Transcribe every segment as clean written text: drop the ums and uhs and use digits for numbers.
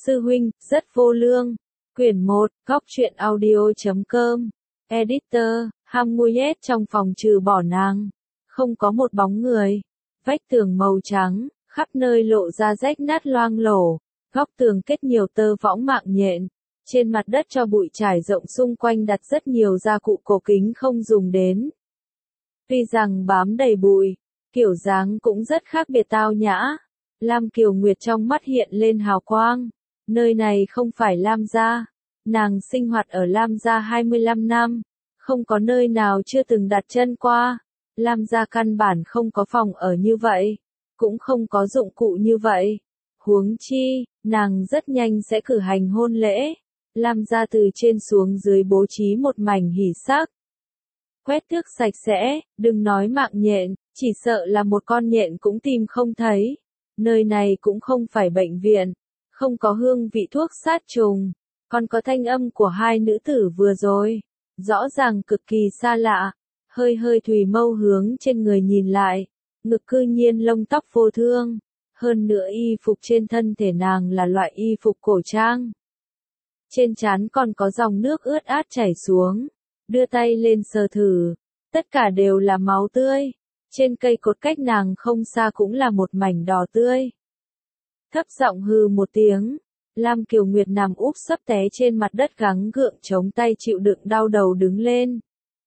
Sư huynh, rất vô lương. Quyển 1, Góc truyện audio.com. Editor, Hamuyet trong phòng trừ bỏ nàng. Không có một bóng người. Vách tường màu trắng, khắp nơi lộ ra rách nát loang lổ. Góc tường kết nhiều tơ võng mạng nhện. Trên mặt đất cho bụi trải rộng xung quanh đặt rất nhiều gia cụ cổ kính không dùng đến. Tuy rằng bám đầy bụi, kiểu dáng cũng rất khác biệt tao nhã. Lam Kiều Nguyệt trong mắt hiện lên hào quang. Nơi này không phải Lam gia. Nàng sinh hoạt ở Lam gia 25 năm. Không có nơi nào chưa từng đặt chân qua. Lam gia căn bản không có phòng ở như vậy. Cũng không có dụng cụ như vậy. Huống chi, nàng rất nhanh sẽ cử hành hôn lễ. Lam gia từ trên xuống dưới bố trí một mảnh hỉ sắc. Quét tước sạch sẽ, đừng nói mạng nhện, chỉ sợ là một con nhện cũng tìm không thấy. Nơi này cũng không phải bệnh viện, không có hương vị thuốc sát trùng, còn có thanh âm của hai nữ tử vừa rồi. Rõ ràng cực kỳ xa lạ, hơi hơi thùy mâu hướng trên người nhìn lại, ngực cư nhiên lông tóc vô thương. Hơn nữa y phục trên thân thể nàng là loại y phục cổ trang. Trên trán còn có dòng nước ướt át chảy xuống. Đưa tay lên sờ thử, tất cả đều là máu tươi. Trên cây cột cách nàng không xa cũng là một mảnh đỏ tươi. Thấp giọng hừ một tiếng, Lam Kiều Nguyệt nằm úp sấp té trên mặt đất gắng gượng chống tay chịu đựng đau đầu đứng lên.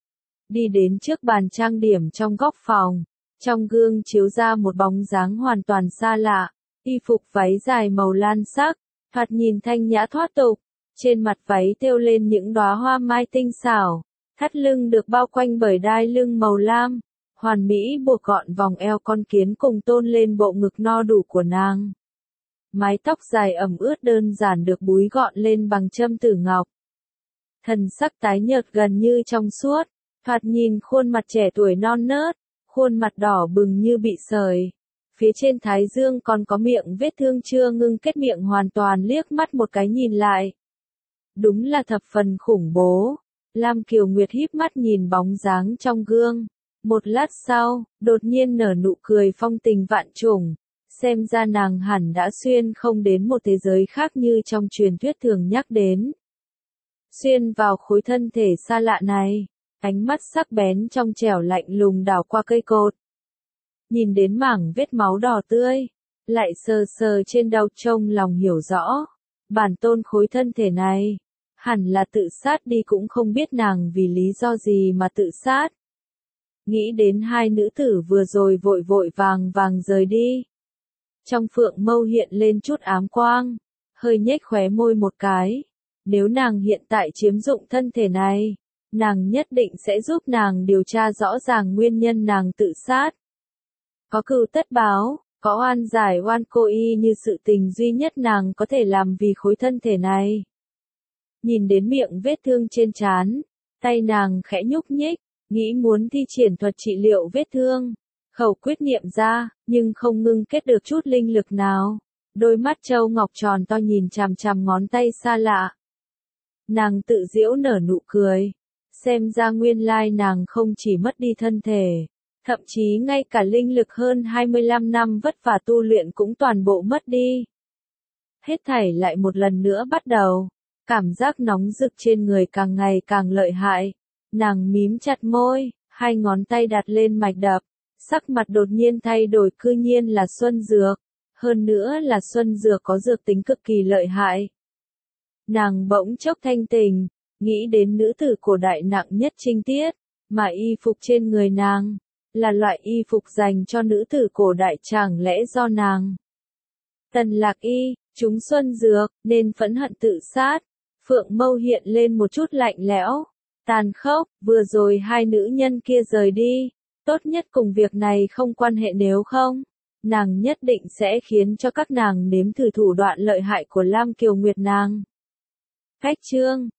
Đi đến trước bàn trang điểm trong góc phòng, trong gương chiếu ra một bóng dáng hoàn toàn xa lạ, y phục váy dài màu lan sắc, thoạt nhìn thanh nhã thoát tục, trên mặt váy thêu lên những đóa hoa mai tinh xảo. Thắt lưng được bao quanh bởi đai lưng màu lam, hoàn mỹ buộc gọn vòng eo con kiến cùng tôn lên bộ ngực no đủ của nàng. Mái tóc dài ẩm ướt đơn giản được búi gọn lên bằng châm tử ngọc. Thần sắc tái nhợt gần như trong suốt, thoạt nhìn khuôn mặt trẻ tuổi non nớt, khuôn mặt đỏ bừng như bị sởi. Phía trên thái dương còn có miệng vết thương chưa ngưng kết, miệng hoàn toàn liếc mắt một cái nhìn lại. Đúng là thập phần khủng bố. Lam Kiều Nguyệt híp mắt nhìn bóng dáng trong gương. Một lát sau, đột nhiên nở nụ cười phong tình vạn trùng. Xem ra nàng hẳn đã xuyên không đến một thế giới khác như trong truyền thuyết thường nhắc đến. Xuyên vào khối thân thể xa lạ này, ánh mắt sắc bén trong trẻo lạnh lùng đảo qua cây cột. Nhìn đến mảng vết máu đỏ tươi, lại sờ sờ trên đầu trông lòng hiểu rõ. Bản tôn khối thân thể này hẳn là tự sát đi, cũng không biết nàng vì lý do gì mà tự sát. Nghĩ đến hai nữ tử vừa rồi vội vội vàng vàng rời đi. Trong phượng mâu hiện lên chút ám quang, hơi nhếch khóe môi một cái. Nếu nàng hiện tại chiếm dụng thân thể này, nàng nhất định sẽ giúp nàng điều tra rõ ràng nguyên nhân nàng tự sát. Có cừu tất báo, có oan giải oan cô y như sự tình duy nhất nàng có thể làm vì khối thân thể này. Nhìn đến miệng vết thương trên trán, tay nàng khẽ nhúc nhích, nghĩ muốn thi triển thuật trị liệu vết thương. Khẩu quyết niệm ra, nhưng không ngưng kết được chút linh lực nào. Đôi mắt châu ngọc tròn to nhìn chằm chằm ngón tay xa lạ. Nàng tự giễu nở nụ cười. Xem ra nguyên lai nàng không chỉ mất đi thân thể, thậm chí ngay cả linh lực hơn 25 năm vất vả tu luyện cũng toàn bộ mất đi. Hết thảy lại một lần nữa bắt đầu. Cảm giác nóng rực trên người càng ngày càng lợi hại. Nàng mím chặt môi, hai ngón tay đặt lên mạch đập. Sắc mặt đột nhiên thay đổi, cư nhiên là xuân dược. Hơn nữa là xuân dược có dược tính cực kỳ lợi hại. Nàng bỗng chốc thanh tình, nghĩ đến nữ tử cổ đại nặng nhất trinh tiết, mà y phục trên người nàng là loại y phục dành cho nữ tử cổ đại, chẳng lẽ do nàng Tần Lạc Y trúng xuân dược nên phẫn hận tự sát. Phượng mâu hiện lên một chút lạnh lẽo, tàn khốc. Vừa rồi hai nữ nhân kia rời đi, tốt nhất cùng việc này không quan hệ, nếu không, nàng nhất định sẽ khiến cho các nàng nếm thử thủ đoạn lợi hại của Lam Kiều Nguyệt nàng. Khách chương